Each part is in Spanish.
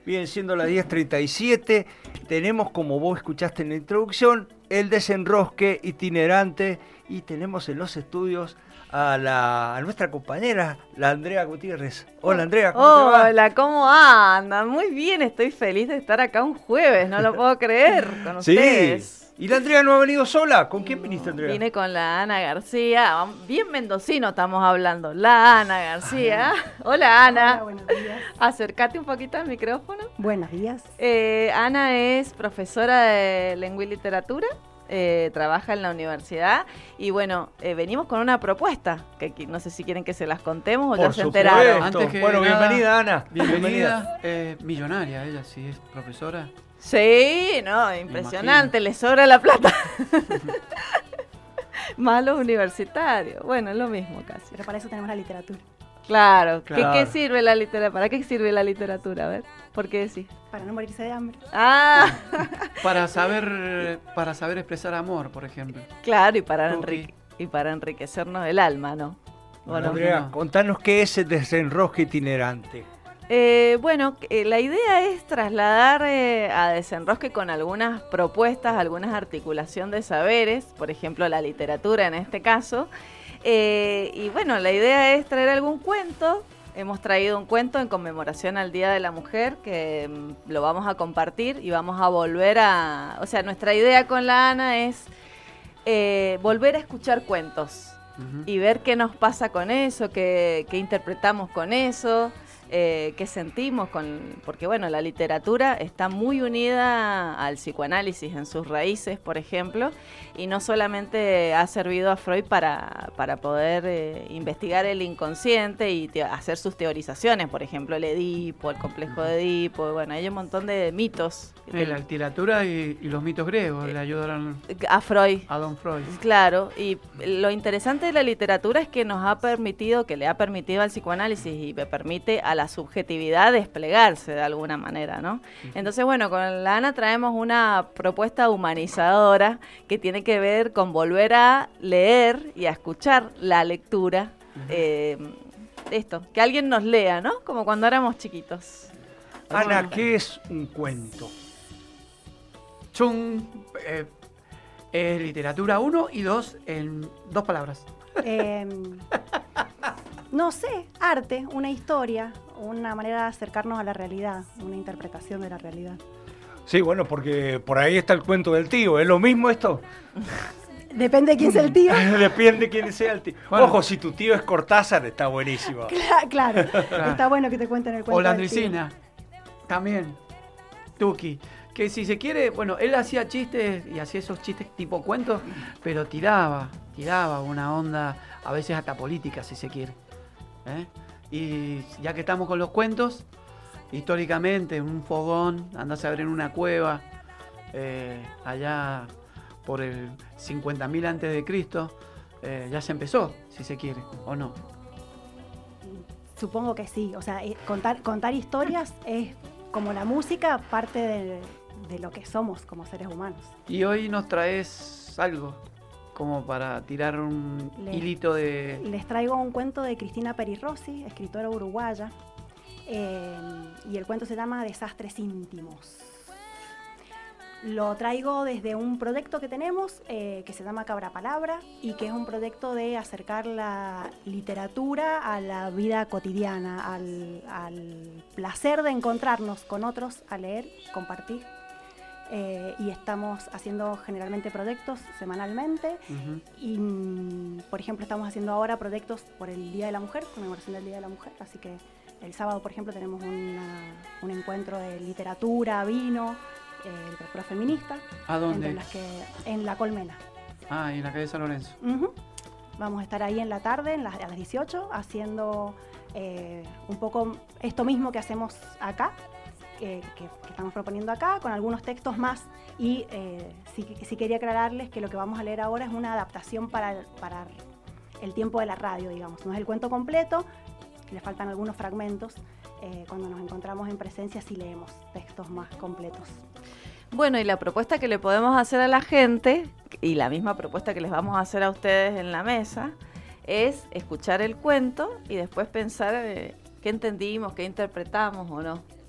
Bien, siendo las 10:37, tenemos, como vos escuchaste en la introducción, el desenrosque itinerante y tenemos en los estudios a nuestra compañera, la Andrea Gutiérrez. Hola Andrea, ¿cómo te va? Hola, ¿cómo andan? Muy bien, estoy feliz de estar acá un jueves, no lo puedo creer, con ustedes. Y la Andrea no ha venido sola. ¿Con quién viniste, Andrea? Vine con la Ana García, bien mendocino estamos hablando, la Ana García. Hola Ana. Hola, buenos días. Acércate un poquito al micrófono. Buenos días. Ana es profesora de lengua y literatura. Trabaja en la universidad y bueno, venimos con una propuesta que no sé si quieren que se las contemos o ya se enteraron. Antes que bueno, nada, bienvenida Ana. Bienvenida. Millonaria ella, sí es profesora. Sí, no, impresionante, le sobra la plata. Más los universitarios, bueno, es lo mismo casi. Pero para eso tenemos la literatura. Claro. ¿Qué sirve la literatura? ¿Para qué sirve la literatura? A ver, ¿por qué decís? Para no morirse de hambre. Ah, Para saber expresar amor, por ejemplo. claro, y para enriquecernos el alma, ¿no? Bueno, Andrea, contanos qué es el desenrosque itinerante. La idea es trasladar a Desenrosque con algunas propuestas, algunas articulación de saberes, por ejemplo la literatura en este caso. Y bueno, la idea es traer algún cuento. Hemos traído un cuento en conmemoración al Día de la Mujer que lo vamos a compartir y vamos a volver a... O sea, nuestra idea con la Ana es volver a escuchar cuentos y ver qué nos pasa con eso, qué interpretamos con eso. Qué sentimos porque bueno, la literatura está muy unida al psicoanálisis en sus raíces, por ejemplo, y no solamente ha servido a Freud para poder investigar el inconsciente y hacer sus teorizaciones, por ejemplo, el Edipo, el complejo de Edipo, bueno, hay un montón de mitos. La literatura y los mitos griegos le ayudaron a Freud. A Don Freud. Claro, y lo interesante de la literatura es que nos ha permitido, que le ha permitido al psicoanálisis y me permite a la subjetividad desplegarse de alguna manera, ¿no? Entonces, bueno, con la Ana traemos una propuesta humanizadora que tiene que ver con volver a leer y a escuchar la lectura. Esto, que alguien nos lea, ¿no? Como cuando éramos chiquitos. Ana, ¿qué es un cuento? Es literatura 1 y 2 en 2 palabras. No sé, arte, una historia, una manera de acercarnos a la realidad, una interpretación de la realidad. Sí, bueno, porque por ahí está el cuento del tío. ¿Es lo mismo esto? Depende de quién sea el tío. Depende de quién sea el tío. Bueno. Ojo, si tu tío es Cortázar, está buenísimo. Claro. Está bueno que te cuenten el cuento. O la Andricina, también. Tuki. Que si se quiere, bueno, él hacía chistes y hacía esos chistes tipo cuentos, pero tiraba una onda, a veces hasta política, si se quiere. Y ya que estamos con los cuentos, históricamente en un fogón, andás a ver en una cueva, allá por el 50.000 antes de Cristo, ya se empezó, si se quiere, ¿o no? Supongo que sí, o sea, contar historias es como la música, parte de lo que somos como seres humanos. Y hoy nos traes algo como para tirar un hilito de... Les traigo un cuento de Cristina Peri Rossi, escritora uruguaya, y el cuento se llama Desastres íntimos. Lo traigo desde un proyecto que tenemos que se llama Cabra Palabra y que es un proyecto de acercar la literatura a la vida cotidiana, al placer de encontrarnos con otros, a leer, compartir. Y estamos haciendo generalmente proyectos semanalmente y, por ejemplo, estamos haciendo ahora proyectos por el Día de la Mujer, conmemoración del Día de la Mujer, así que el sábado, por ejemplo, tenemos un encuentro de literatura, vino, literatura feminista. ¿A dónde? En La Colmena. Ah, en la calle San Lorenzo. Vamos a estar ahí en la tarde, a las 18, haciendo un poco esto mismo que hacemos acá, que estamos proponiendo acá, con algunos textos más. Y sí quería aclararles que lo que vamos a leer ahora es una adaptación para el tiempo de la radio, digamos. No es el cuento completo, le faltan algunos fragmentos. Cuando nos encontramos en presencia sí leemos textos más completos. Bueno, y la propuesta que le podemos hacer a la gente, y la misma propuesta que les vamos a hacer a ustedes en la mesa, es escuchar el cuento y después pensar qué entendimos, qué interpretamos o no.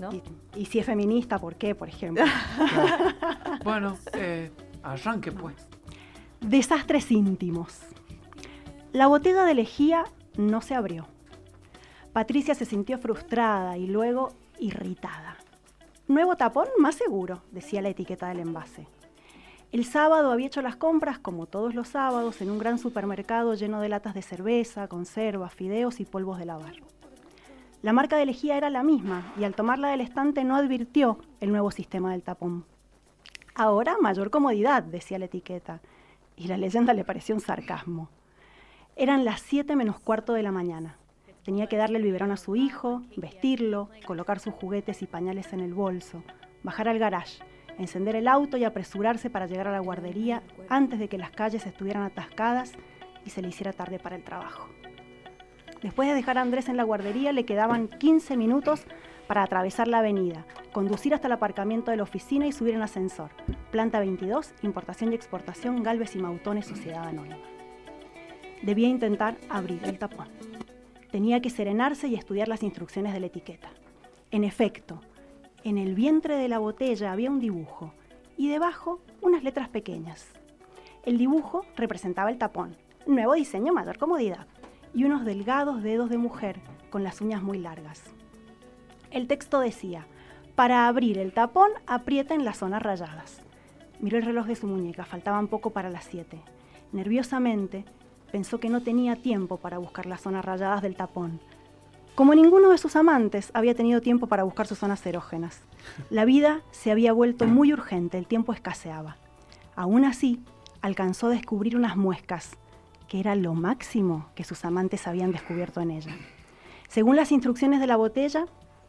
¿no? Y si es feminista, ¿por qué, por ejemplo? Claro. Bueno, arranque pues. Desastres íntimos. La botella de lejía no se abrió. Patricia se sintió frustrada y luego irritada. Nuevo tapón, más seguro, decía la etiqueta del envase. El sábado había hecho las compras, como todos los sábados, en un gran supermercado lleno de latas de cerveza, conservas, fideos y polvos de lavar. La marca de lejía era la misma y al tomarla del estante no advirtió el nuevo sistema del tapón. Ahora mayor comodidad, decía la etiqueta, y la leyenda le pareció un sarcasmo. Eran las 7 menos cuarto de la mañana. Tenía que darle el biberón a su hijo, vestirlo, colocar sus juguetes y pañales en el bolso, bajar al garage, encender el auto y apresurarse para llegar a la guardería antes de que las calles estuvieran atascadas y se le hiciera tarde para el trabajo. Después de dejar a Andrés en la guardería, le quedaban 15 minutos para atravesar la avenida, conducir hasta el aparcamiento de la oficina y subir en ascensor. Planta 22, importación y exportación, Galvez y Mautones, Sociedad Anónima. Debía intentar abrir el tapón. Tenía que serenarse y estudiar las instrucciones de la etiqueta. En efecto, en el vientre de la botella había un dibujo y debajo unas letras pequeñas. El dibujo representaba el tapón, nuevo diseño, mayor comodidad, y unos delgados dedos de mujer con las uñas muy largas. El texto decía: para abrir el tapón, aprieten las zonas rayadas. Miró el reloj de su muñeca, faltaban poco para las 7. Nerviosamente, pensó que no tenía tiempo para buscar las zonas rayadas del tapón. Como ninguno de sus amantes había tenido tiempo para buscar sus zonas erógenas. La vida se había vuelto muy urgente, el tiempo escaseaba. Aún así, alcanzó a descubrir unas muescas, que era lo máximo que sus amantes habían descubierto en ella. Según las instrucciones de la botella,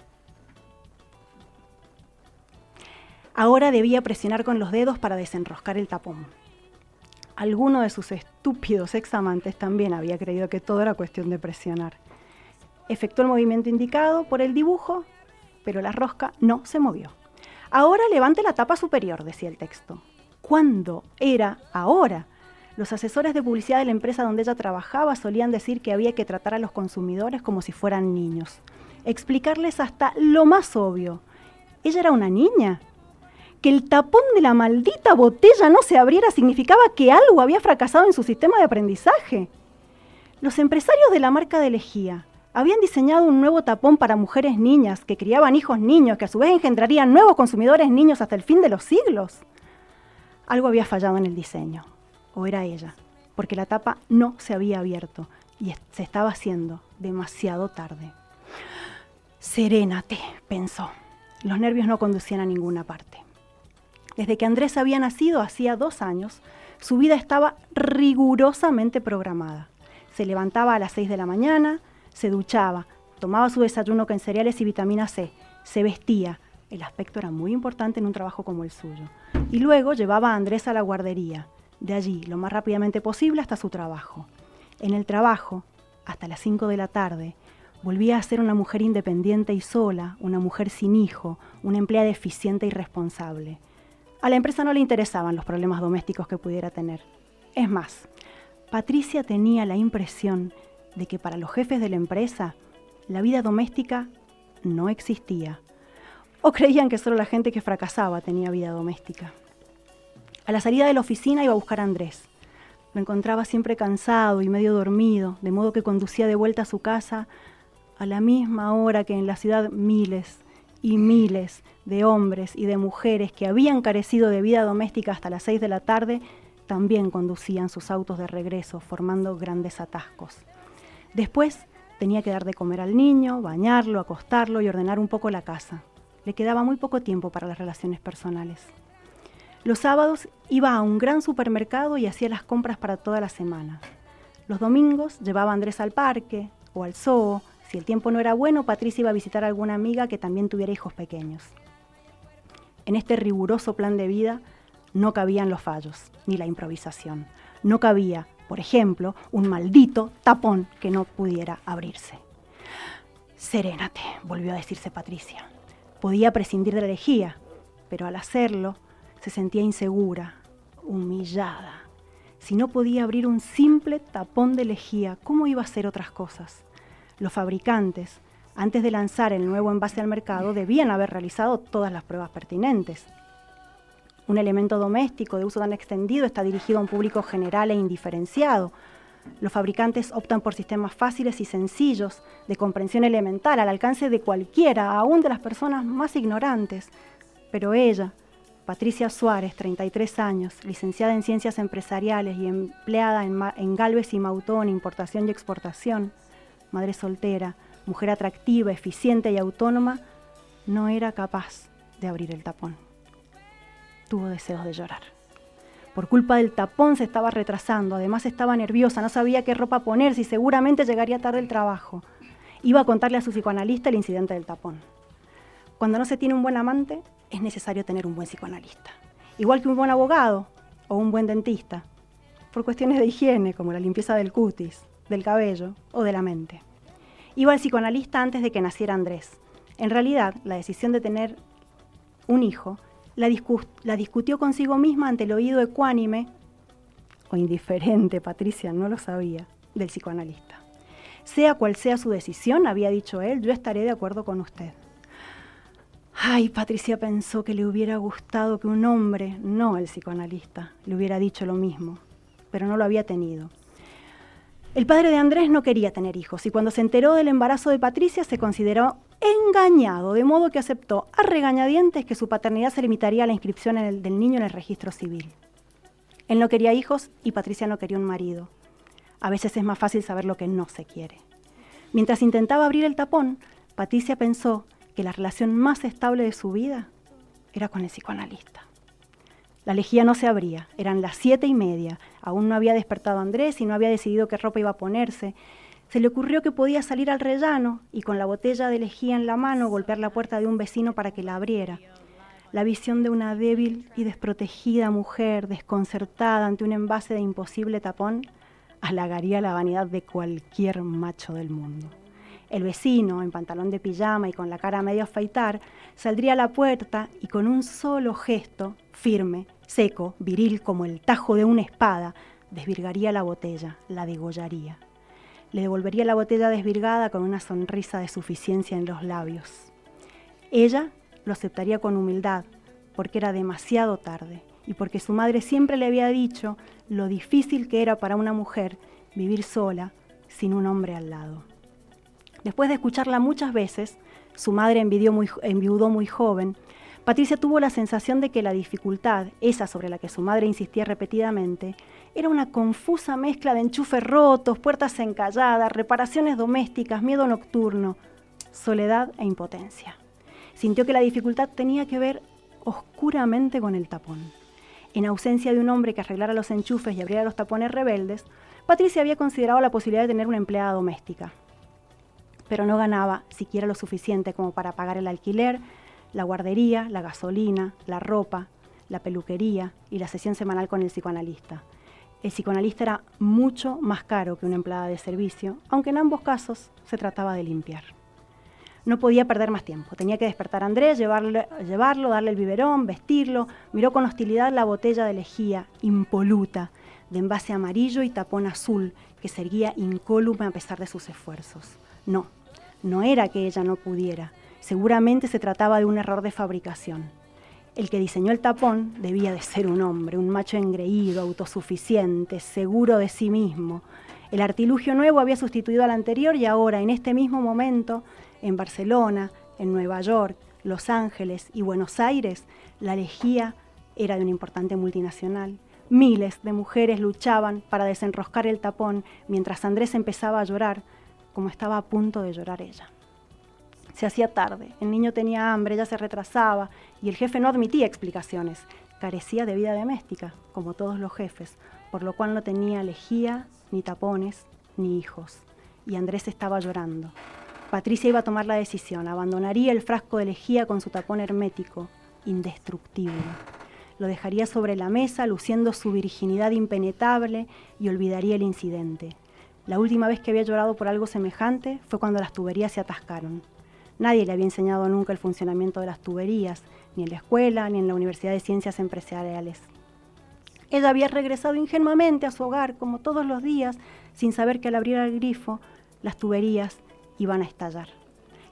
ahora debía presionar con los dedos para desenroscar el tapón. Alguno de sus estúpidos examantes también había creído que todo era cuestión de presionar. Efectuó el movimiento indicado por el dibujo, pero la rosca no se movió. Ahora levante la tapa superior, decía el texto. ¿Cuándo era ahora? Los asesores de publicidad de la empresa donde ella trabajaba solían decir que había que tratar a los consumidores como si fueran niños. Explicarles hasta lo más obvio. Ella era una niña. Que el tapón de la maldita botella no se abriera significaba que algo había fracasado en su sistema de aprendizaje. Los empresarios de la marca de lejía habían diseñado un nuevo tapón para mujeres niñas que criaban hijos niños, que a su vez engendrarían nuevos consumidores niños hasta el fin de los siglos. Algo había fallado en el diseño, o era ella, porque la tapa no se había abierto y se estaba haciendo demasiado tarde. Serénate, pensó. Los nervios no conducían a ninguna parte. Desde que Andrés había nacido, hacía 2 años, su vida estaba rigurosamente programada. Se levantaba a las 6 de la mañana, se duchaba, tomaba su desayuno con cereales y vitamina C, se vestía, el aspecto era muy importante en un trabajo como el suyo, y luego llevaba a Andrés a la guardería, de allí lo más rápidamente posible hasta su trabajo. En el trabajo, hasta las 5 de la tarde, volvía a ser una mujer independiente y sola, una mujer sin hijo, una empleada eficiente y responsable. A la empresa no le interesaban los problemas domésticos que pudiera tener. Es más, Patricia tenía la impresión de que para los jefes de la empresa la vida doméstica no existía. O creían que solo la gente que fracasaba tenía vida doméstica. A la salida de la oficina iba a buscar a Andrés. Lo encontraba siempre cansado y medio dormido, de modo que conducía de vuelta a su casa a la misma hora que en la ciudad miles y miles de hombres y de mujeres que habían carecido de vida doméstica hasta las 6 de la tarde, también conducían sus autos de regreso, formando grandes atascos. Después tenía que dar de comer al niño, bañarlo, acostarlo y ordenar un poco la casa. Le quedaba muy poco tiempo para las relaciones personales. Los sábados iba a un gran supermercado y hacía las compras para toda la semana. Los domingos llevaba a Andrés al parque o al zoo. Si el tiempo no era bueno, Patricia iba a visitar a alguna amiga que también tuviera hijos pequeños. En este riguroso plan de vida no cabían los fallos, ni la improvisación. No cabía, por ejemplo, un maldito tapón que no pudiera abrirse. Serénate, volvió a decirse Patricia. Podía prescindir de la lejía, pero al hacerlo se sentía insegura, humillada. Si no podía abrir un simple tapón de lejía, ¿cómo iba a hacer otras cosas? Los fabricantes Antes de lanzar el nuevo envase al mercado, debían haber realizado todas las pruebas pertinentes. Un elemento doméstico de uso tan extendido está dirigido a un público general e indiferenciado. Los fabricantes optan por sistemas fáciles y sencillos, de comprensión elemental, al alcance de cualquiera, aún de las personas más ignorantes. Pero ella, Patricia Suárez, 33 años, licenciada en Ciencias Empresariales y empleada en Galvez y Mautón, importación y exportación, madre soltera, mujer atractiva, eficiente y autónoma, no era capaz de abrir el tapón. Tuvo deseos de llorar. Por culpa del tapón se estaba retrasando, además estaba nerviosa, no sabía qué ropa ponerse y seguramente llegaría tarde al trabajo. Iba a contarle a su psicoanalista el incidente del tapón. Cuando no se tiene un buen amante, es necesario tener un buen psicoanalista. Igual que un buen abogado o un buen dentista, por cuestiones de higiene, como la limpieza del cutis, del cabello o de la mente. Iba al psicoanalista antes de que naciera Andrés. En realidad, la decisión de tener un hijo la discutió consigo misma ante el oído ecuánime, o indiferente, Patricia no lo sabía, del psicoanalista. Sea cual sea su decisión, había dicho él, yo estaré de acuerdo con usted. Ay, Patricia pensó que le hubiera gustado que un hombre, no el psicoanalista, le hubiera dicho lo mismo, pero no lo había tenido. El padre de Andrés no quería tener hijos y cuando se enteró del embarazo de Patricia se consideró engañado, de modo que aceptó a regañadientes que su paternidad se limitaría a la inscripción del niño en el registro civil. Él no quería hijos y Patricia no quería un marido. A veces es más fácil saber lo que no se quiere. Mientras intentaba abrir el tapón, Patricia pensó que la relación más estable de su vida era con el psicoanalista. La lejía no se abría, eran las 7:30, aún no había despertado Andrés y no había decidido qué ropa iba a ponerse. Se le ocurrió que podía salir al rellano y con la botella de lejía en la mano golpear la puerta de un vecino para que la abriera. La visión de una débil y desprotegida mujer desconcertada ante un envase de imposible tapón halagaría la vanidad de cualquier macho del mundo. El vecino, en pantalón de pijama y con la cara a medio afeitar, saldría a la puerta y con un solo gesto, firme, seco, viril como el tajo de una espada, desvirgaría la botella, la degollaría. Le devolvería la botella desvirgada con una sonrisa de suficiencia en los labios. Ella lo aceptaría con humildad, porque era demasiado tarde y porque su madre siempre le había dicho lo difícil que era para una mujer vivir sola sin un hombre al lado. Después de escucharla muchas veces, su madre enviudó muy joven, Patricia tuvo la sensación de que la dificultad, esa sobre la que su madre insistía repetidamente, era una confusa mezcla de enchufes rotos, puertas encalladas, reparaciones domésticas, miedo nocturno, soledad e impotencia. Sintió que la dificultad tenía que ver oscuramente con el tapón. En ausencia de un hombre que arreglara los enchufes y abriera los tapones rebeldes, Patricia había considerado la posibilidad de tener una empleada doméstica. Pero no ganaba siquiera lo suficiente como para pagar el alquiler, la guardería, la gasolina, la ropa, la peluquería y la sesión semanal con el psicoanalista. El psicoanalista era mucho más caro que una empleada de servicio, aunque en ambos casos se trataba de limpiar. No podía perder más tiempo. Tenía que despertar a Andrés, llevarlo, darle el biberón, vestirlo. Miró con hostilidad la botella de lejía, impoluta, de envase amarillo y tapón azul, que seguía incólume a pesar de sus esfuerzos. No era que ella no pudiera. Seguramente se trataba de un error de fabricación. El que diseñó el tapón debía de ser un hombre, un macho engreído, autosuficiente, seguro de sí mismo. El artilugio nuevo había sustituido al anterior y ahora, en este mismo momento, en Barcelona, en Nueva York, Los Ángeles y Buenos Aires, la lejía era de una importante multinacional. Miles de mujeres luchaban para desenroscar el tapón mientras Andrés empezaba a llorar, como estaba a punto de llorar ella. Se hacía tarde, el niño tenía hambre, ella se retrasaba y el jefe no admitía explicaciones. Carecía de vida doméstica, como todos los jefes, por lo cual no tenía lejía, ni tapones, ni hijos. Y Andrés estaba llorando. Patricia iba a tomar la decisión, abandonaría el frasco de lejía con su tapón hermético, indestructible. Lo dejaría sobre la mesa, luciendo su virginidad impenetrable, y olvidaría el incidente. La última vez que había llorado por algo semejante fue cuando las tuberías se atascaron. Nadie le había enseñado nunca el funcionamiento de las tuberías, ni en la escuela, ni en la Universidad de Ciencias Empresariales. Ella había regresado ingenuamente a su hogar, como todos los días, sin saber que al abrir el grifo, las tuberías iban a estallar.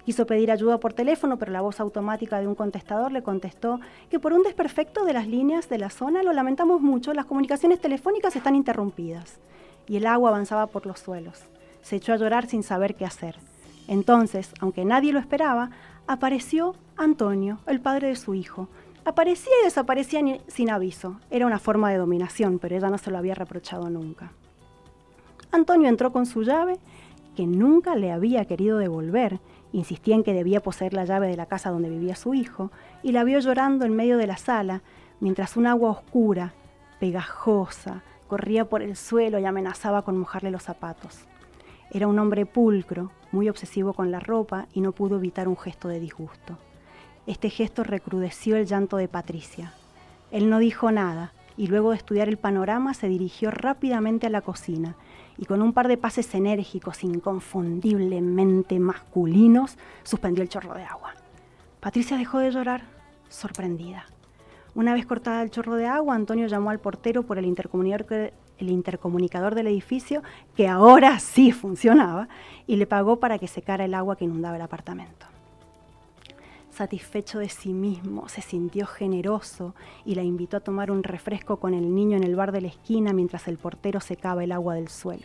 Quiso pedir ayuda por teléfono, pero la voz automática de un contestador le contestó que por un desperfecto de las líneas de la zona, lo lamentamos mucho, las comunicaciones telefónicas están interrumpidas. Y el agua avanzaba por los suelos. Se echó a llorar sin saber qué hacer. Entonces, aunque nadie lo esperaba, apareció Antonio, el padre de su hijo. Aparecía y desaparecía sin aviso. Era una forma de dominación, pero ella no se lo había reprochado nunca. Antonio entró con su llave, que nunca le había querido devolver. Insistía en que debía poseer la llave de la casa donde vivía su hijo, y la vio llorando en medio de la sala, mientras un agua oscura, pegajosa, corría por el suelo y amenazaba con mojarle los zapatos. Era un hombre pulcro, muy obsesivo con la ropa, y no pudo evitar un gesto de disgusto. Este gesto recrudeció el llanto de Patricia. Él no dijo nada, y luego de estudiar el panorama se dirigió rápidamente a la cocina, y con un par de pases enérgicos, inconfundiblemente masculinos, suspendió el chorro de agua. Patricia dejó de llorar, sorprendida. Una vez cortada el chorro de agua, Antonio llamó al portero por el intercomunicador del edificio, que ahora sí funcionaba, y le pagó para que secara el agua que inundaba el apartamento. Satisfecho de sí mismo, se sintió generoso y la invitó a tomar un refresco con el niño en el bar de la esquina mientras el portero secaba el agua del suelo.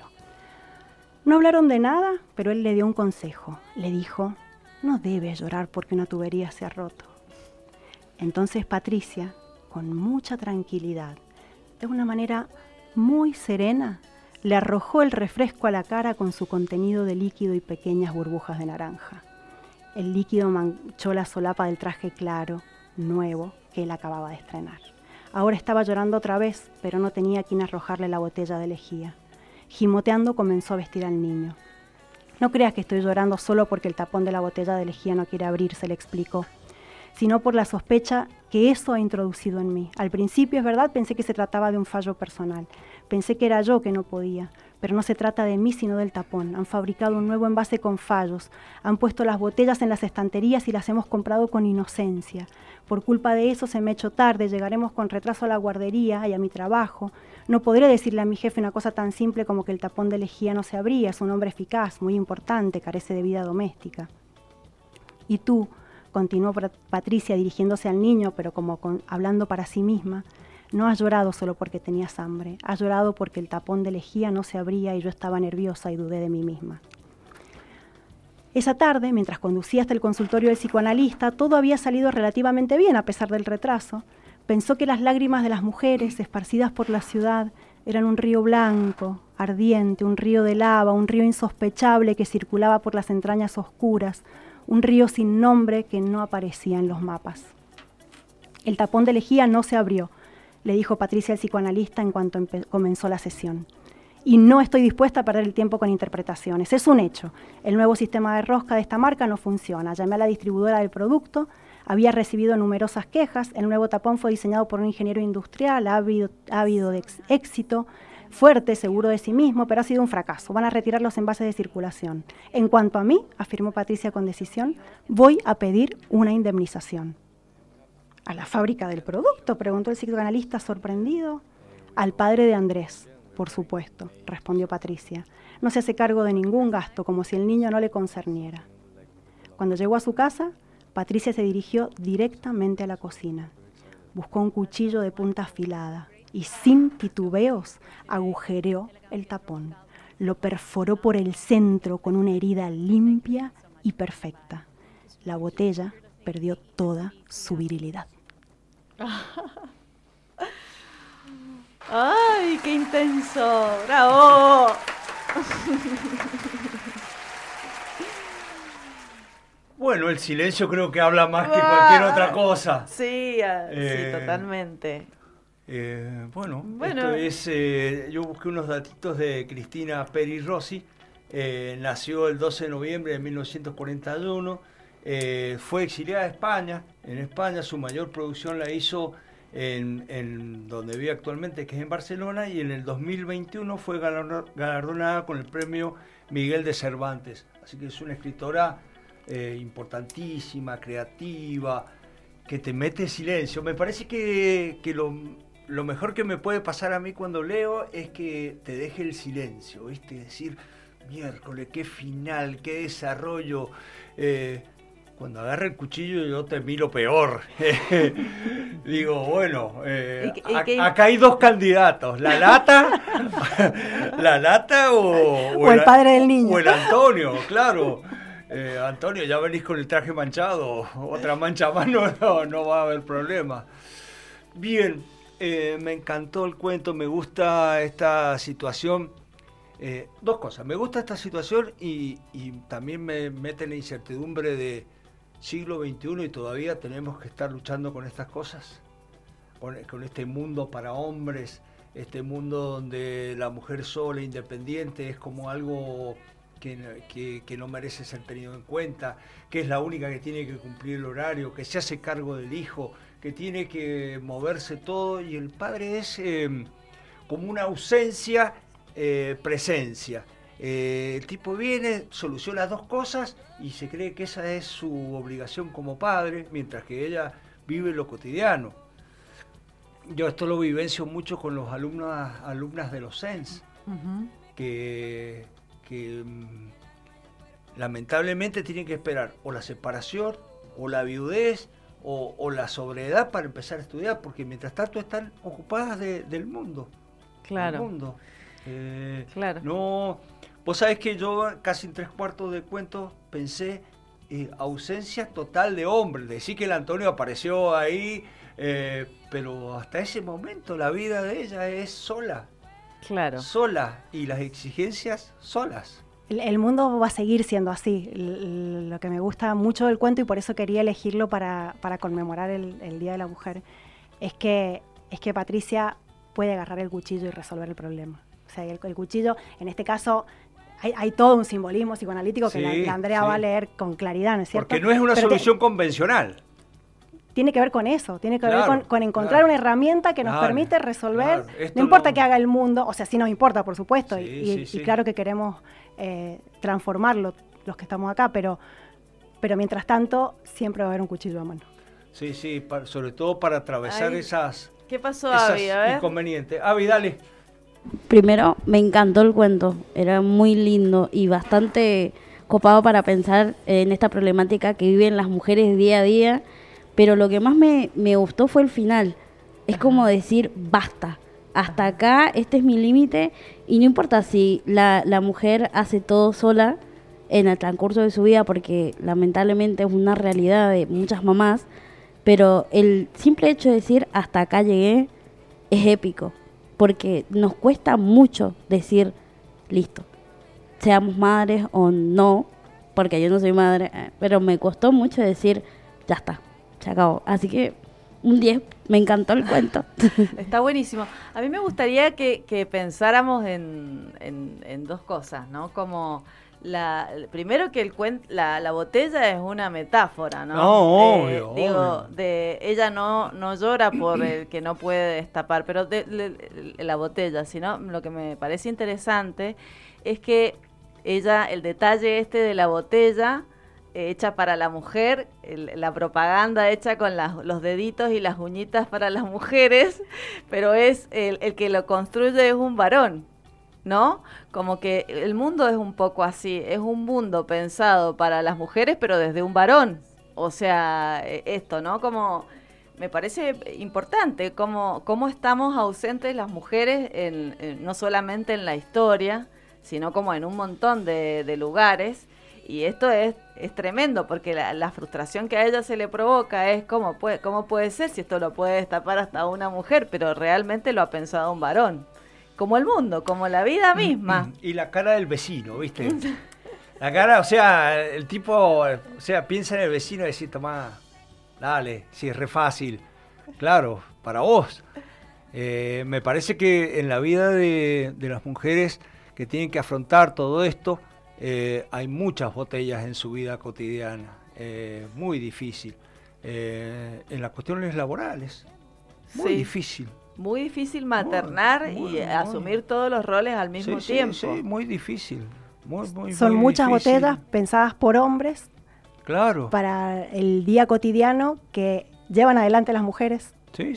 No hablaron de nada, pero él le dio un consejo. Le dijo: no debes llorar porque una tubería se ha roto. Entonces Patricia, con mucha tranquilidad, de una manera muy serena, le arrojó el refresco a la cara con su contenido de líquido y pequeñas burbujas de naranja. El líquido manchó la solapa del traje claro, nuevo, que él acababa de estrenar. Ahora estaba llorando otra vez, pero no tenía a quien arrojarle la botella de lejía. Gimoteando comenzó a vestir al niño. No creas que estoy llorando solo porque el tapón de la botella de lejía no quiere abrirse, le explicó, sino por la sospecha que eso ha introducido en mí. Al principio, es verdad, pensé que se trataba de un fallo personal. Pensé que era yo que no podía, pero no se trata de mí sino del tapón. Han fabricado un nuevo envase con fallos, han puesto las botellas en las estanterías y las hemos comprado con inocencia. Por culpa de eso se me ha hecho tarde, llegaremos con retraso a la guardería y a mi trabajo. No podré decirle a mi jefe una cosa tan simple como que el tapón de lejía no se abría. Es un hombre eficaz, muy importante, carece de vida doméstica. Y tú, continuó Patricia dirigiéndose al niño, pero hablando para sí misma, no has llorado solo porque tenías hambre, has llorado porque el tapón de lejía no se abría y yo estaba nerviosa y dudé de mí misma. Esa tarde, mientras conducía hasta el consultorio del psicoanalista, todo había salido relativamente bien a pesar del retraso. Pensó que las lágrimas de las mujeres esparcidas por la ciudad eran un río blanco, ardiente, un río de lava, un río insospechable que circulaba por las entrañas oscuras, un río sin nombre que no aparecía en los mapas. El tapón de lejía no se abrió, le dijo Patricia al psicoanalista en cuanto comenzó la sesión. Y no estoy dispuesta a perder el tiempo con interpretaciones. Es un hecho. El nuevo sistema de rosca de esta marca no funciona. Llamé a la distribuidora del producto, había recibido numerosas quejas. El nuevo tapón fue diseñado por un ingeniero industrial, ávido de éxito, fuerte, seguro de sí mismo, pero ha sido un fracaso. Van a retirar los envases de circulación. En cuanto a mí, afirmó Patricia con decisión, voy a pedir una indemnización. ¿A la fábrica del producto?, preguntó el psicoanalista sorprendido. Al padre de Andrés, por supuesto, respondió Patricia. No se hace cargo de ningún gasto, como si el niño no le concerniera. Cuando llegó a su casa, Patricia se dirigió directamente a la cocina. Buscó un cuchillo de punta afilada y sin titubeos agujereó el tapón. Lo perforó por el centro con una herida limpia y perfecta. La botella perdió toda su virilidad. ¡Ay, qué intenso! ¡Bravo! Bueno, el silencio creo que habla más que cualquier otra cosa. Sí, sí, totalmente. Bueno, esto es, yo busqué unos datitos de Cristina Peri Rossi. Nació el 12 de noviembre de 1941. Fue exiliada a España. En España su mayor producción la hizo en donde vive actualmente, que es en Barcelona, y en el 2021 fue galardonada con el premio Miguel de Cervantes. Así que es una escritora importantísima, creativa, que te mete silencio. Me parece que lo mejor que me puede pasar a mí cuando leo es que te deje el silencio, ¿viste? Es decir, miércoles, qué final, qué desarrollo. Cuando agarra el cuchillo yo temí lo peor. Digo, bueno, acá hay dos candidatos, la lata o el padre del niño. O el Antonio, claro. Antonio, ya venís con el traje manchado, otra mancha más no va a haber problema. Bien, me encantó el cuento, me gusta esta situación. Dos cosas, me gusta esta situación y también me mete en la incertidumbre de siglo XXI y todavía tenemos que estar luchando con estas cosas, con este mundo para hombres, este mundo donde la mujer sola, independiente, es como algo que no merece ser tenido en cuenta, que es la única que tiene que cumplir el horario, que se hace cargo del hijo, que tiene que moverse todo, y el padre es como una ausencia, presencia. El tipo viene, soluciona las dos cosas y se cree que esa es su obligación como padre, mientras que ella vive lo cotidiano. Yo esto lo vivencio mucho con los alumnas de los SENS, que lamentablemente tienen que esperar o la separación, o la viudez, o la sobriedad para empezar a estudiar, porque mientras tanto están ocupadas del mundo. Claro. Del mundo. Claro. No, vos sabés que yo casi en 3/4 de cuento pensé ausencia total de hombre. Decir que el Antonio apareció ahí, pero hasta ese momento la vida de ella es sola. Claro. Sola, y las exigencias solas. El mundo va a seguir siendo así. Lo que me gusta mucho del cuento, y por eso quería elegirlo para conmemorar el Día de la Mujer, es que Patricia puede agarrar el cuchillo y resolver el problema. O sea, el cuchillo, en este caso, hay todo un simbolismo psicoanalítico que la Andrea va a leer con claridad, ¿no es cierto? Porque no es una solución convencional. Tiene que ver con eso, tiene que ver con encontrar una herramienta que nos permite resolver, no importa que haga el mundo, o sea, sí nos importa, por supuesto, y claro que queremos transformarlo, los que estamos acá, pero mientras tanto, siempre va a haber un cuchillo a mano. Sí, sobre todo para atravesar esas... ¿Qué pasó, Avi? A ver. Inconvenientes. Avi, dale. Primero, me encantó el cuento, era muy lindo y bastante copado para pensar en esta problemática que viven las mujeres día a día, pero lo que más me gustó fue el final. Es como decir, basta, hasta acá, este es mi límite, y no importa si la mujer hace todo sola en el transcurso de su vida, porque lamentablemente es una realidad de muchas mamás, pero el simple hecho de decir, hasta acá llegué, es épico. Porque nos cuesta mucho decir, listo, seamos madres o no, porque yo no soy madre, pero me costó mucho decir, ya está, se acabó. Así que un 10, me encantó el cuento. Está buenísimo. A mí me gustaría que pensáramos en dos cosas, ¿no? Como primero que la botella es una metáfora, ¿no? No, obvio. Ella no llora por el que no puede destapar, pero la botella, sino lo que me parece interesante es que el detalle de la botella hecha para la mujer, la propaganda hecha con los deditos y las uñitas para las mujeres, pero es el que lo construye es un varón, ¿no? Como que el mundo es un poco así, es un mundo pensado para las mujeres, pero desde un varón. O sea, esto, ¿no? Como me parece importante, cómo estamos ausentes las mujeres, no solamente en la historia, sino como en un montón de lugares. Y esto es tremendo, porque la frustración que a ella se le provoca es cómo puede ser si esto lo puede destapar hasta una mujer, pero realmente lo ha pensado un varón. Como el mundo, como la vida misma. Y la cara del vecino, ¿viste? La cara, o sea, el tipo, o sea, piensa en el vecino y dice, tomá, dale, si es re fácil. Claro, para vos. Me parece que en la vida de las mujeres que tienen que afrontar todo esto, hay muchas botellas en su vida cotidiana. Muy difícil. En las cuestiones laborales, muy difícil. Muy difícil maternar y asumir todos los roles al mismo tiempo. Sí, muy difícil. Son muchas botellas pensadas por hombres, claro, para el día cotidiano que llevan adelante las mujeres. Sí.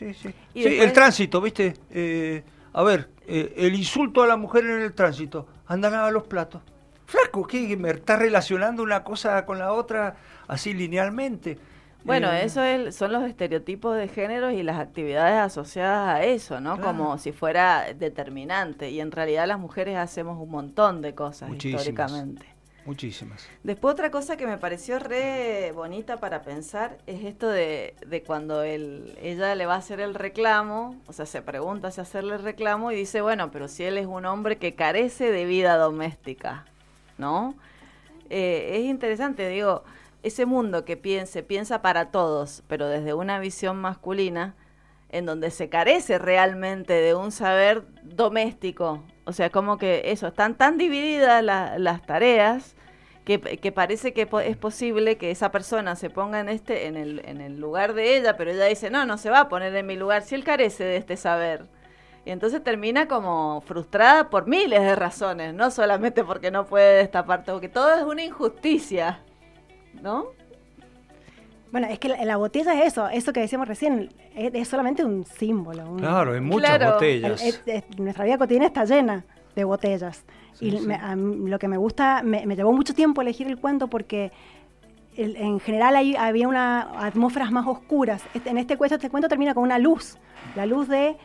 El tránsito, ¿viste? A ver, el insulto a la mujer en el tránsito. anda a lavar los platos. Flaco, ¿qué? ¿Me estás relacionando una cosa con la otra así linealmente? Bueno, son los estereotipos de género y las actividades asociadas a eso, ¿no? Claro. Como si fuera determinante. Y en realidad las mujeres hacemos un montón de cosas Muchísimas. históricamente. Muchísimas. Después otra cosa que me pareció re bonita para pensar es esto de cuando ella le va a hacer el reclamo, o sea, se pregunta si hacerle el reclamo y dice, bueno, pero si él es un hombre que carece de vida doméstica, ¿no? Es interesante, digo, ese mundo que piensa para todos, pero desde una visión masculina, en donde se carece realmente de un saber doméstico. O sea, como que eso, están tan divididas las tareas que parece que es posible que esa persona se ponga en el lugar de ella, pero ella dice, no se va a poner en mi lugar si él carece de este saber. Y entonces termina como frustrada por miles de razones, no solamente porque no puede destapar todo, que todo es una injusticia, ¿no? Bueno, es que la botella es eso que decíamos recién, es solamente un símbolo. Claro, hay muchas botellas. Nuestra vida cotidiana está llena de botellas. Sí, y sí. Lo que me gusta, me llevó mucho tiempo elegir el cuento porque en general había atmósferas más oscuras. En este cuento termina con una luz, la luz de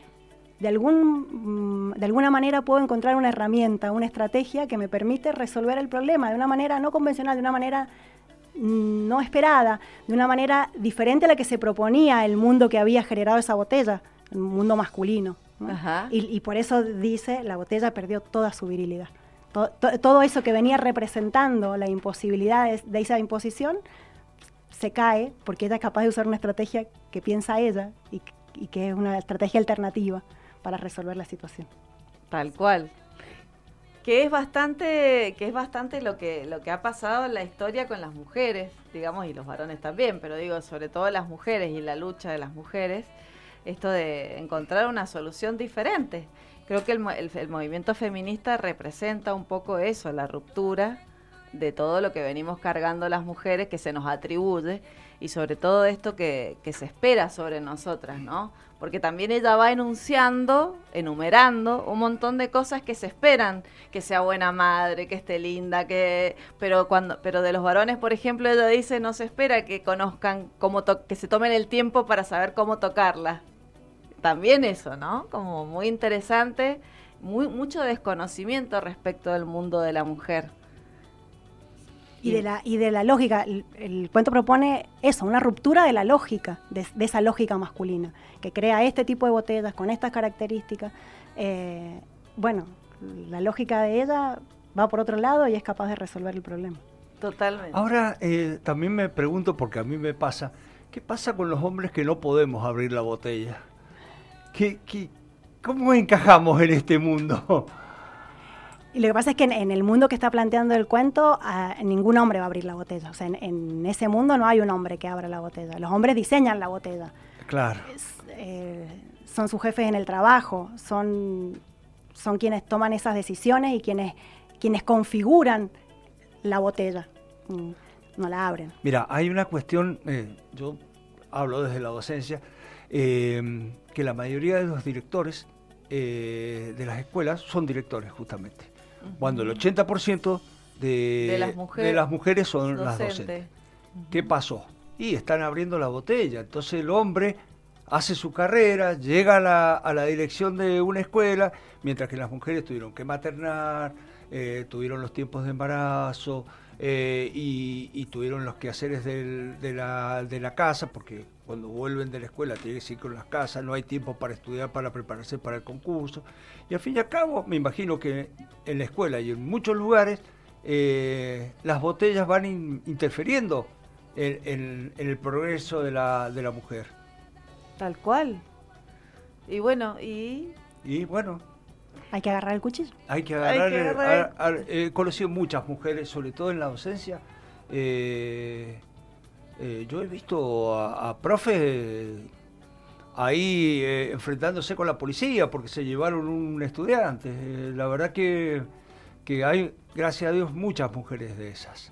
alguna manera puedo encontrar una herramienta, una estrategia que me permite resolver el problema de una manera no convencional, de una manera no esperada, de una manera diferente a la que se proponía el mundo que había generado esa botella, el mundo masculino, ¿no? Ajá. Y por eso dice, la botella perdió toda su virilidad. Todo eso que venía representando la imposibilidad de esa imposición, se cae porque ella es capaz de usar una estrategia que piensa ella y que es una estrategia alternativa para resolver la situación. Tal cual. Que es bastante lo que ha pasado en la historia con las mujeres, digamos, y los varones también, pero digo, sobre todo las mujeres y la lucha de las mujeres, esto de encontrar una solución diferente. Creo que el movimiento feminista representa un poco eso, la ruptura de todo lo que venimos cargando las mujeres, que se nos atribuye, y sobre todo esto que se espera sobre nosotras, ¿no? Porque también ella va enumerando un montón de cosas que se esperan, que sea buena madre, que esté linda, pero de los varones, por ejemplo, ella dice, no se espera que conozcan que se tomen el tiempo para saber cómo tocarla. También eso, ¿no? Como muy interesante, mucho desconocimiento respecto del mundo de la mujer. Y de la lógica, el cuento propone eso, una ruptura de la lógica, de esa lógica masculina, que crea este tipo de botellas con estas características. Bueno, la lógica de ella va por otro lado y es capaz de resolver el problema. Totalmente. Ahora, también me pregunto, porque a mí me pasa, ¿qué pasa con los hombres que no podemos abrir la botella? ¿Cómo encajamos en este mundo? Y lo que pasa es que en el mundo que está planteando el cuento, ningún hombre va a abrir la botella. O sea, en ese mundo no hay un hombre que abra la botella. Los hombres diseñan la botella. Claro. Son sus jefes en el trabajo, son quienes toman esas decisiones y quienes configuran la botella. No la abren. Mira, hay una cuestión, yo hablo desde la docencia, que la mayoría de los directores de las escuelas son directores justamente. Cuando el 80% de las mujeres son las docentes. ¿Qué pasó? Y están abriendo la botella. Entonces el hombre hace su carrera, llega a la dirección de una escuela, mientras que las mujeres tuvieron que maternar, tuvieron los tiempos de embarazo y tuvieron los quehaceres de la casa, porque cuando vuelven de la escuela tienen que ir con las casas, no hay tiempo para estudiar, para prepararse para el concurso. Y al fin y al cabo, me imagino que en la escuela y en muchos lugares las botellas van interfiriendo en el progreso de la mujer. Tal cual. Y bueno, hay que agarrar el cuchillo. Hay que agarrar. He conocido muchas mujeres, sobre todo en la docencia. Yo he visto a profes ahí enfrentándose con la policía porque se llevaron un estudiante. La verdad que hay, gracias a Dios, muchas mujeres de esas.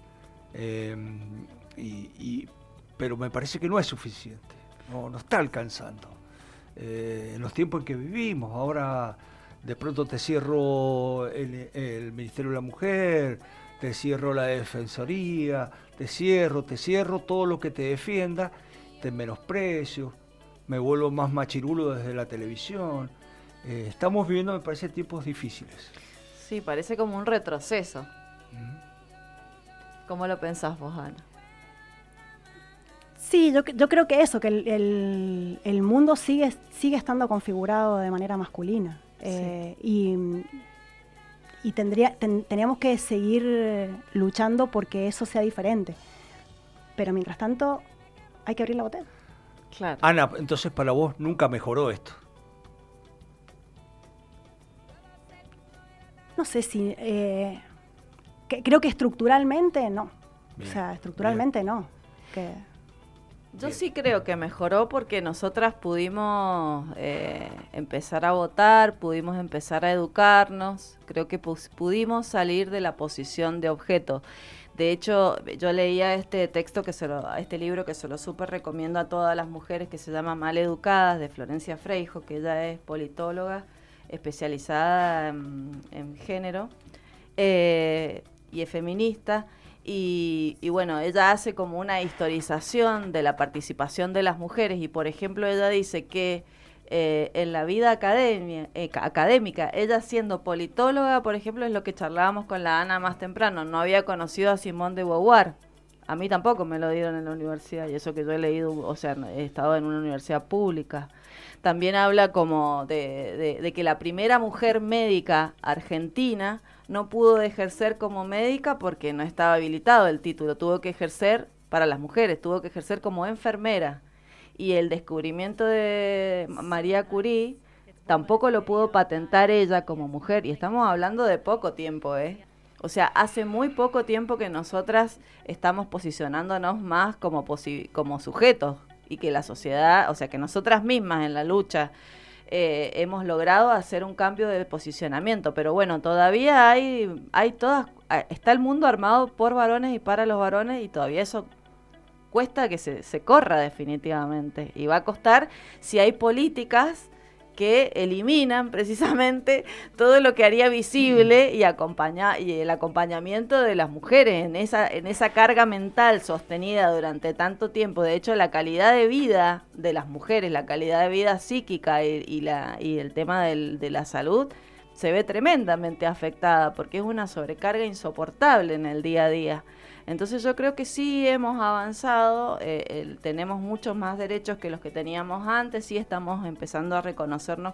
Pero me parece que no es suficiente. No está alcanzando. En los tiempos en que vivimos, ahora de pronto te cierro el Ministerio de la Mujer, te cierro la Defensoría, te cierro todo lo que te defienda, te menosprecio, me vuelvo más machirulo desde la televisión. Estamos viviendo, me parece, tiempos difíciles. Sí, parece como un retroceso. ¿Cómo lo pensás vos, Ana? Sí, yo creo que eso, que el mundo sigue estando configurado de manera masculina. Sí. Y teníamos que seguir luchando porque eso sea diferente. Pero mientras tanto, hay que abrir la botella. Claro. Ana, entonces para vos nunca mejoró esto. No sé si... creo que estructuralmente no. Bien, o sea, estructuralmente bien. No. Yo sí creo que mejoró porque nosotras pudimos empezar a votar, pudimos empezar a educarnos, creo que pudimos salir de la posición de objeto. De hecho, yo leía este libro que se lo súper recomiendo a todas las mujeres, que se llama Maleducadas, de Florencia Freijo, que ella es politóloga especializada en género y es feminista. Y bueno, ella hace como una historización de la participación de las mujeres y, por ejemplo, ella dice que en la vida académica, ella siendo politóloga, por ejemplo, es lo que charlábamos con la Ana más temprano, no había conocido a Simone de Beauvoir. A mí tampoco me lo dieron en la universidad, y eso que yo he leído, o sea, he estado en una universidad pública. También habla como de que la primera mujer médica argentina no pudo ejercer como médica porque no estaba habilitado el título, tuvo que ejercer para las mujeres, tuvo que ejercer como enfermera. Y el descubrimiento de María Curie tampoco lo pudo patentar ella como mujer, y estamos hablando de poco tiempo, ¿eh? O sea, hace muy poco tiempo que nosotras estamos posicionándonos más como sujetos, y que la sociedad, o sea, que nosotras mismas en la lucha hemos logrado hacer un cambio de posicionamiento, pero bueno, todavía está el mundo armado por varones y para los varones, y todavía eso cuesta que se corra definitivamente, y va a costar si hay políticas que eliminan precisamente todo lo que haría visible y el acompañamiento de las mujeres en esa carga mental sostenida durante tanto tiempo. De hecho, la calidad de vida de las mujeres, la calidad de vida psíquica y el tema de la salud se ve tremendamente afectada porque es una sobrecarga insoportable en el día a día. Entonces yo creo que sí hemos avanzado, tenemos muchos más derechos que los que teníamos antes, sí estamos empezando a reconocernos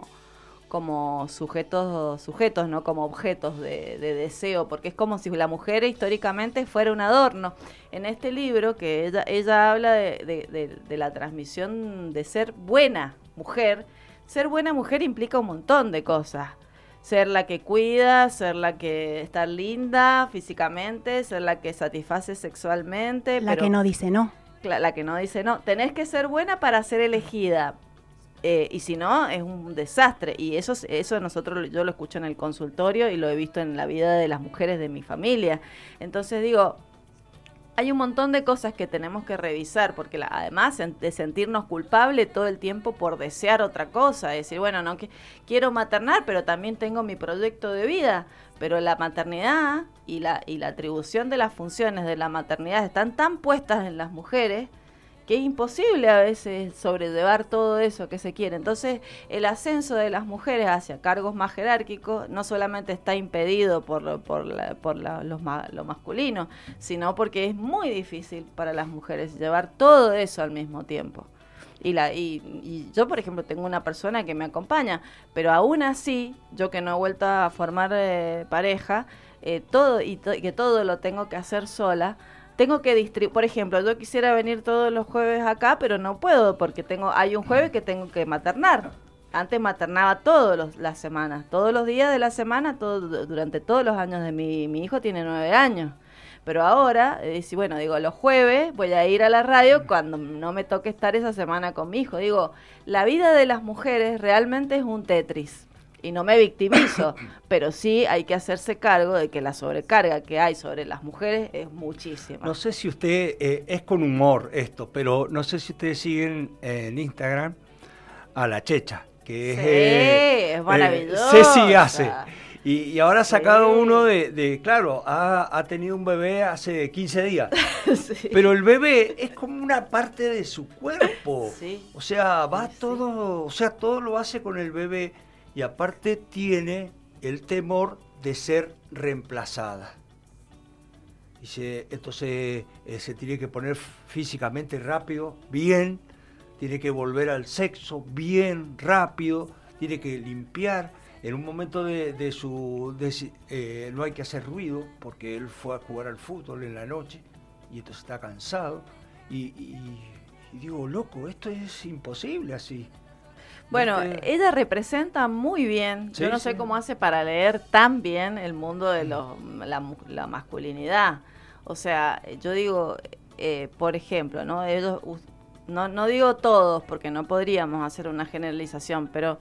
como sujetos, no como objetos de deseo, porque es como si la mujer históricamente fuera un adorno. En este libro que ella habla de la transmisión de ser buena mujer implica un montón de cosas. Ser la que cuida, ser la que está linda físicamente, ser la que satisface sexualmente. La que no dice no. La que no dice no. Tenés que ser buena para ser elegida. Y si no, es un desastre. Y eso yo lo escucho en el consultorio y lo he visto en la vida de las mujeres de mi familia. Entonces digo, hay un montón de cosas que tenemos que revisar, porque además de sentirnos culpables todo el tiempo por desear otra cosa, decir, bueno, no quiero maternar, pero también tengo mi proyecto de vida, pero la maternidad y la atribución de las funciones de la maternidad están tan puestas en las mujeres que es imposible a veces sobrellevar todo eso que se quiere. Entonces, el ascenso de las mujeres hacia cargos más jerárquicos no solamente está impedido por lo masculino, sino porque es muy difícil para las mujeres llevar todo eso al mismo tiempo. Y yo, por ejemplo, tengo una persona que me acompaña, pero aún así, yo que no he vuelto a formar pareja, que todo lo tengo que hacer sola. Tengo que por ejemplo, yo quisiera venir todos los jueves acá, pero no puedo porque hay un jueves que tengo que maternar. Antes maternaba todas las semanas, todos los días de la semana, durante todos los años de mi hijo tiene 9 años. Pero ahora, los jueves voy a ir a la radio cuando no me toque estar esa semana con mi hijo. Digo, la vida de las mujeres realmente es un Tetris. Y no me victimizo, pero sí hay que hacerse cargo de que la sobrecarga que hay sobre las mujeres es muchísima. No sé si usted, es con humor esto, pero no sé si ustedes siguen en Instagram a La Checha, que es maravilloso. Ceci hace. Y ahora ha sacado Sí. uno claro, ha tenido un bebé hace 15 días. Sí. Pero el bebé es como una parte de su cuerpo. Sí. O sea, va Sí, sí. todo, o sea, todo lo hace con el bebé y aparte tiene el temor de ser reemplazada. Entonces se tiene que poner físicamente rápido, bien, tiene que volver al sexo bien, rápido, tiene que limpiar. En un momento no hay que hacer ruido porque él fue a jugar al fútbol en la noche y entonces está cansado. Y digo, loco, esto es imposible así. Bueno, ¿Viste? ella representa muy bien, Sí, yo no sé sí. cómo hace para leer tan bien el mundo de la masculinidad. O sea, yo digo, por ejemplo, ¿no? No digo todos, porque no podríamos hacer una generalización, pero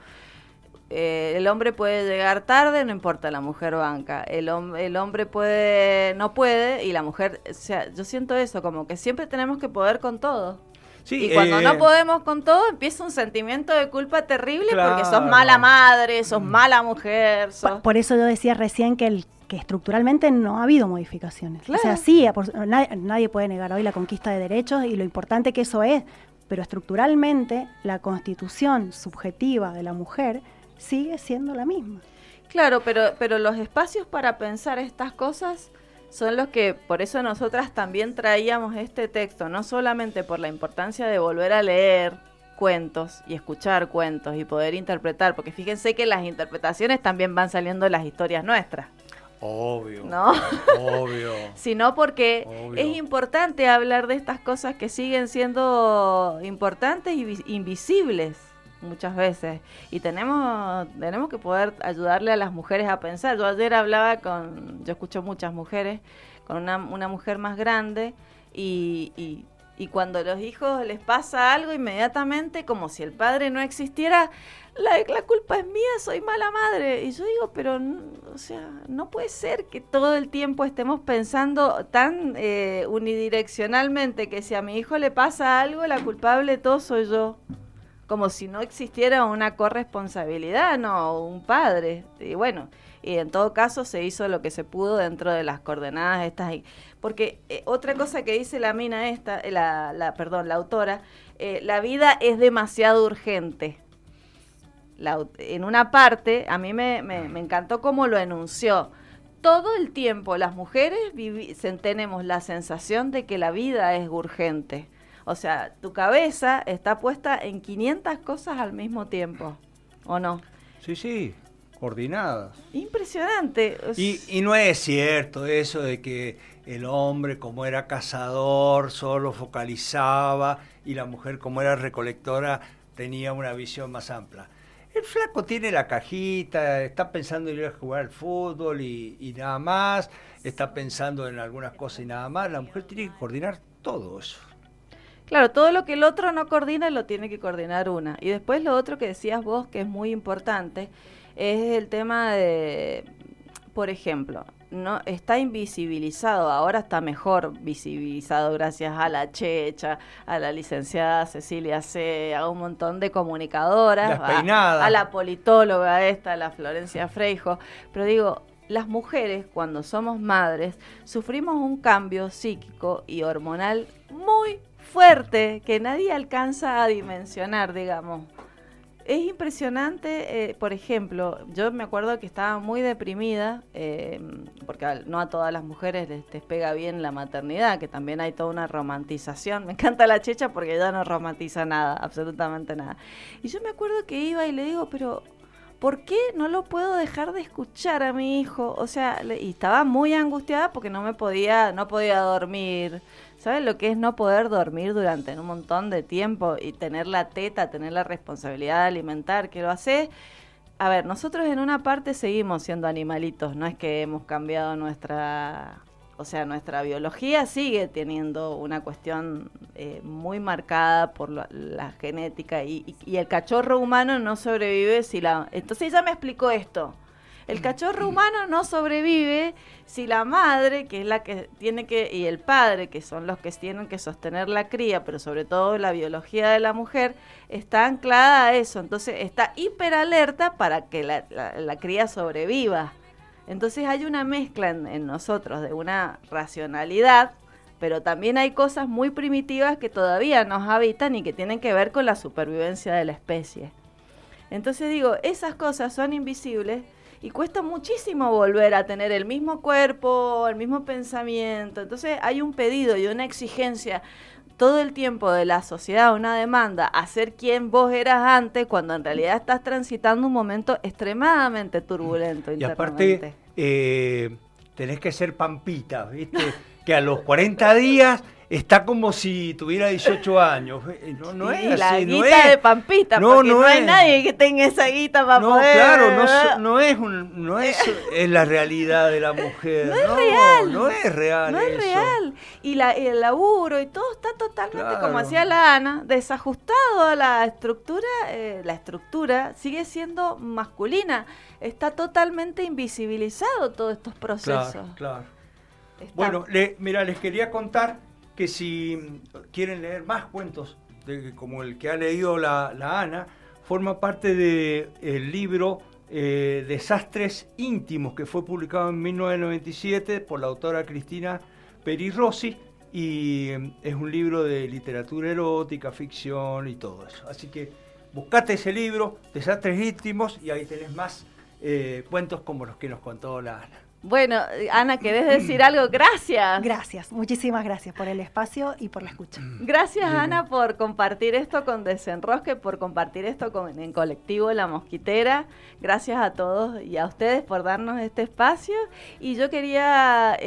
el hombre puede llegar tarde, no importa, la mujer banca. El hombre no puede, y la mujer, o sea, yo siento eso, como que siempre tenemos que poder con todo. Sí, Y cuando no podemos con todo, empieza un sentimiento de culpa terrible porque sos mala madre, sos mala mujer. Por eso yo decía recién que estructuralmente no ha habido modificaciones. Claro. O sea, sí, nadie puede negar hoy la conquista de derechos y lo importante que eso es, pero estructuralmente la constitución subjetiva de la mujer sigue siendo la misma. Claro, pero los espacios para pensar estas cosas son los que, por eso nosotras también traíamos este texto, no solamente por la importancia de volver a leer cuentos y escuchar cuentos y poder interpretar, porque fíjense que las interpretaciones también van saliendo de las historias nuestras. Obvio, ¿No? obvio. Sino porque Obvio. es importante hablar de estas cosas que siguen siendo importantes y invisibles muchas veces. Y tenemos que poder ayudarle a las mujeres a pensar. Yo ayer yo escucho muchas mujeres, con una mujer más grande y cuando a los hijos les pasa algo inmediatamente, como si el padre no existiera, la culpa es mía, soy mala madre. Y yo digo, pero, o sea, no puede ser que todo el tiempo estemos pensando tan unidireccionalmente que si a mi hijo le pasa algo, la culpable de todo soy yo. Como si no existiera una corresponsabilidad, no, un padre. Y bueno, y en todo caso se hizo lo que se pudo dentro de las coordenadas estas. Porque otra cosa que dice la mina esta, la autora, la vida es demasiado urgente. En una parte, a mí me encantó cómo lo enunció. Todo el tiempo las mujeres tenemos la sensación de que la vida es urgente. O sea, tu cabeza está puesta en 500 cosas al mismo tiempo, ¿o no? Sí, coordinadas. Impresionante. Y no es cierto eso de que el hombre, como era cazador, solo focalizaba y la mujer, como era recolectora, tenía una visión más amplia. El flaco tiene la cajita, está pensando en ir a jugar al fútbol y nada más, está pensando en algunas cosas y nada más. La mujer tiene que coordinar todo eso. Claro, todo lo que el otro no coordina lo tiene que coordinar una. Y después lo otro que decías vos, que es muy importante, es el tema de, por ejemplo, no está invisibilizado, ahora está mejor visibilizado gracias a la Checha, a la licenciada Cecilia C., a un montón de comunicadoras, a la politóloga esta, a la Florencia Freijo. Pero digo, las mujeres, cuando somos madres, sufrimos un cambio psíquico y hormonal muy fuerte que nadie alcanza a dimensionar, digamos. Es impresionante, por ejemplo, yo me acuerdo que estaba muy deprimida, porque no a todas las mujeres les pega bien la maternidad, que también hay toda una romantización. Me encanta la Checha porque ella no romantiza nada, absolutamente nada. Y yo me acuerdo que iba y le digo, pero ¿por qué no lo puedo dejar de escuchar a mi hijo? O sea, y estaba muy angustiada porque no podía dormir. ¿Sabes lo que es no poder dormir durante un montón de tiempo y tener la teta, tener la responsabilidad de alimentar, que lo hace? A ver, nosotros en una parte seguimos siendo animalitos, no es que hemos cambiado nuestra biología sigue teniendo una cuestión muy marcada por la genética y el cachorro humano no sobrevive si la... Entonces ella me explicó esto. El cachorro humano no sobrevive si la madre, que es la que tiene que, y el padre, que son los que tienen que sostener la cría, pero sobre todo la biología de la mujer, está anclada a eso. Entonces está hiperalerta para que la cría sobreviva. Entonces hay una mezcla en nosotros de una racionalidad, pero también hay cosas muy primitivas que todavía nos habitan y que tienen que ver con la supervivencia de la especie. Entonces digo, esas cosas son invisibles y cuesta muchísimo volver a tener el mismo cuerpo, el mismo pensamiento. Entonces hay un pedido y una exigencia todo el tiempo de la sociedad, una demanda a ser quien vos eras antes, cuando en realidad estás transitando un momento extremadamente turbulento Y internamente. aparte, tenés que ser pampita, ¿viste? Que a los 40 días está como si tuviera 18 años. No Sí, es la así, no guita es. de Pampita, No, porque no no hay es. nadie que tenga esa guita para No, poder... claro, no es la realidad de la mujer. No es real. No es real No es eso. real. Y el laburo y todo está totalmente, Claro. como hacía la Ana, desajustado a la estructura. La estructura sigue siendo masculina. Está totalmente invisibilizado todos estos procesos. Claro. Está- Bueno, mira, les quería contar que si quieren leer más cuentos como el que ha leído la Ana, forma parte del libro Desastres íntimos, que fue publicado en 1997 por la autora Cristina Peri Rossi, y es un libro de literatura erótica, ficción y todo eso. Así que buscate ese libro, Desastres íntimos, y ahí tenés más cuentos como los que nos contó la Ana. Bueno, Ana, ¿querés decir algo? Gracias. Gracias, muchísimas gracias por el espacio y por la escucha. Gracias, Ana, por compartir esto con Desenrosque, por compartir esto en Colectivo La Mosquitera. Gracias a todos y a ustedes por darnos este espacio. Y yo quería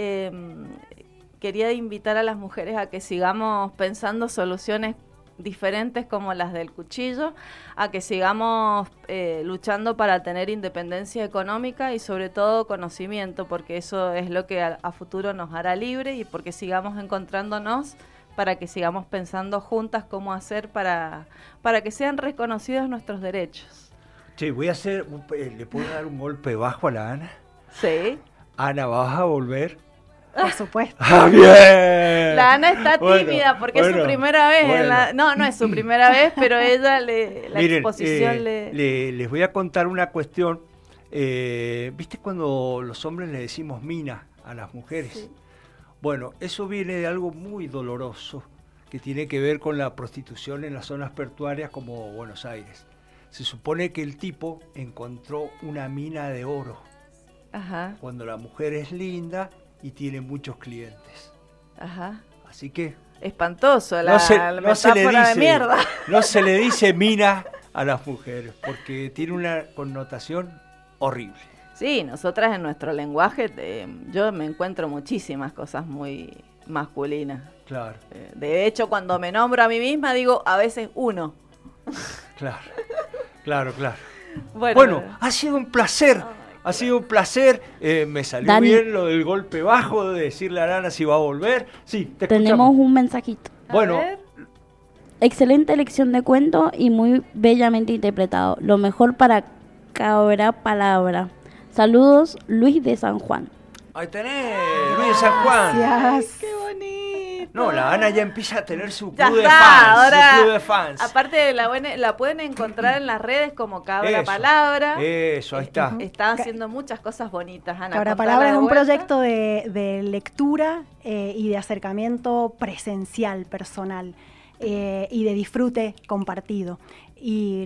invitar a las mujeres a que sigamos pensando soluciones diferentes como las del cuchillo, a que sigamos luchando para tener independencia económica y sobre todo conocimiento, porque eso es lo que a futuro nos hará libre, y porque sigamos encontrándonos, para que sigamos pensando juntas cómo hacer para que sean reconocidos nuestros derechos. Che, ¿le puedo dar un golpe bajo a la Ana? Sí. Ana, ¿vas a volver? Por supuesto. ¡Ah, bien! La Ana está Bueno, tímida porque es su bueno, primera vez. bueno. No es su primera vez, pero ella la Miren, exposición les voy a contar una cuestión. ¿Viste cuando los hombres le decimos mina a las mujeres? Sí. Bueno, eso viene de algo muy doloroso que tiene que ver con la prostitución en las zonas portuarias como Buenos Aires. Se supone que el tipo encontró una mina de oro Ajá, cuando la mujer es linda y tiene muchos clientes. ajá. Así que Espantoso, la no se metáfora de mierda. no se le dice mina a las mujeres porque tiene una connotación horrible. Sí, nosotras en nuestro lenguaje, yo me encuentro muchísimas cosas muy masculinas. Claro, De hecho, cuando me nombro a mí misma, digo a veces uno. claro. Bueno, Bueno, ha sido un placer. Ha sido un placer. Me salió Dani. bien lo del golpe bajo, de decirle a Lana si va a volver. Sí, te Tenemos escuchamos. un mensajito. a Bueno, ver. Excelente elección de cuento y muy bellamente interpretado. Lo mejor para cabra palabra. Saludos, Luis de San Juan. ahí tenés, Luis de San Juan. Gracias. ¡Qué bonito! No, la Ana ya empieza a tener su Ya club de está, fans. ahora, Su club de fans. aparte la pueden encontrar en las redes como Cabra Eso, Palabra. Eso, ahí está. Está haciendo muchas cosas bonitas, Ana. Cabra contala Palabra de es un vuelta. proyecto de lectura y de acercamiento presencial, personal y de disfrute compartido. Y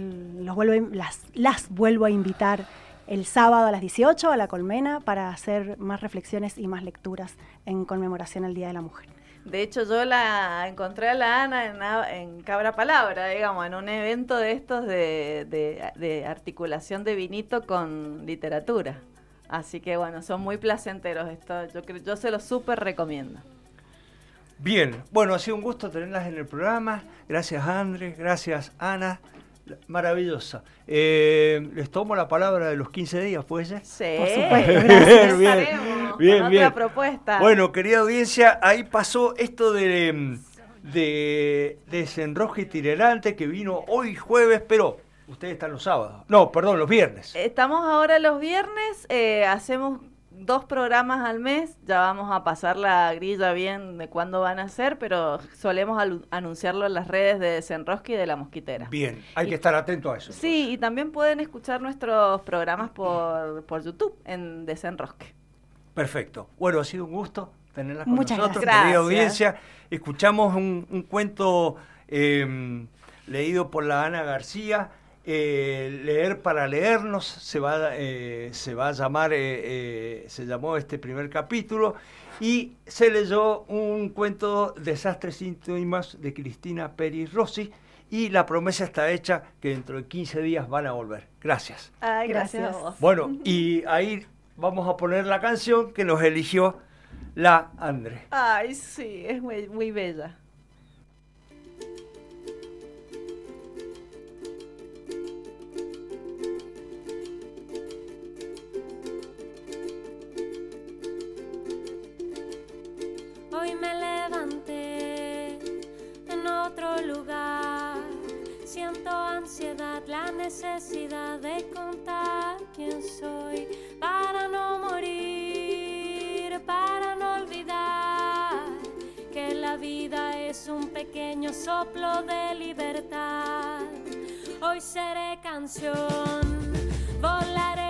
las vuelvo a invitar el sábado a las 18 a La Colmena para hacer más reflexiones y más lecturas en conmemoración al Día de la Mujer. De hecho, yo la encontré a la Ana en Cabra Palabra, digamos, en un evento de estos de articulación de vinito con literatura. Así que bueno, son muy placenteros esto. Yo se los súper recomiendo. Bien, bueno, ha sido un gusto tenerlas en el programa. Gracias, Andrés. Gracias, Ana. Maravillosa. Les tomo la palabra de los 15 días, ¿puede ser? Sí, Por supuesto, gracias. Bien, Estaremos bien, con bien. otra propuesta. Bueno, querida audiencia, ahí pasó esto de Desenrosque Itinerante que vino hoy jueves, pero Ustedes están los sábados. No, perdón, los viernes. Estamos ahora los viernes, hacemos 2 programas al mes, ya vamos a pasar la grilla bien de cuándo van a ser, pero solemos anunciarlo en las redes de Desenrosque y de La Mosquitera. Bien, hay que estar atento a eso. Sí, y también pueden escuchar nuestros programas por YouTube en Desenrosque. Perfecto. Bueno, ha sido un gusto tenerla con Muchas nosotros, gracias. querida audiencia. Escuchamos un cuento leído por la Ana García. Leer para leernos se va a llamar, se llamó este primer capítulo, y se leyó un cuento, Desastres íntimos, de Cristina Peri Rossi, y la promesa está hecha que dentro de 15 días van a volver. Gracias. Ay, Gracias. gracias a vos. Bueno, y ahí vamos a poner la canción que nos eligió la Andre. Ay, sí, es muy, muy bella. Hoy me levanté en otro lugar. Siento ansiedad, la necesidad de contar quién soy para no morir, para no olvidar que la vida es un pequeño soplo de libertad. Hoy seré canción, volaré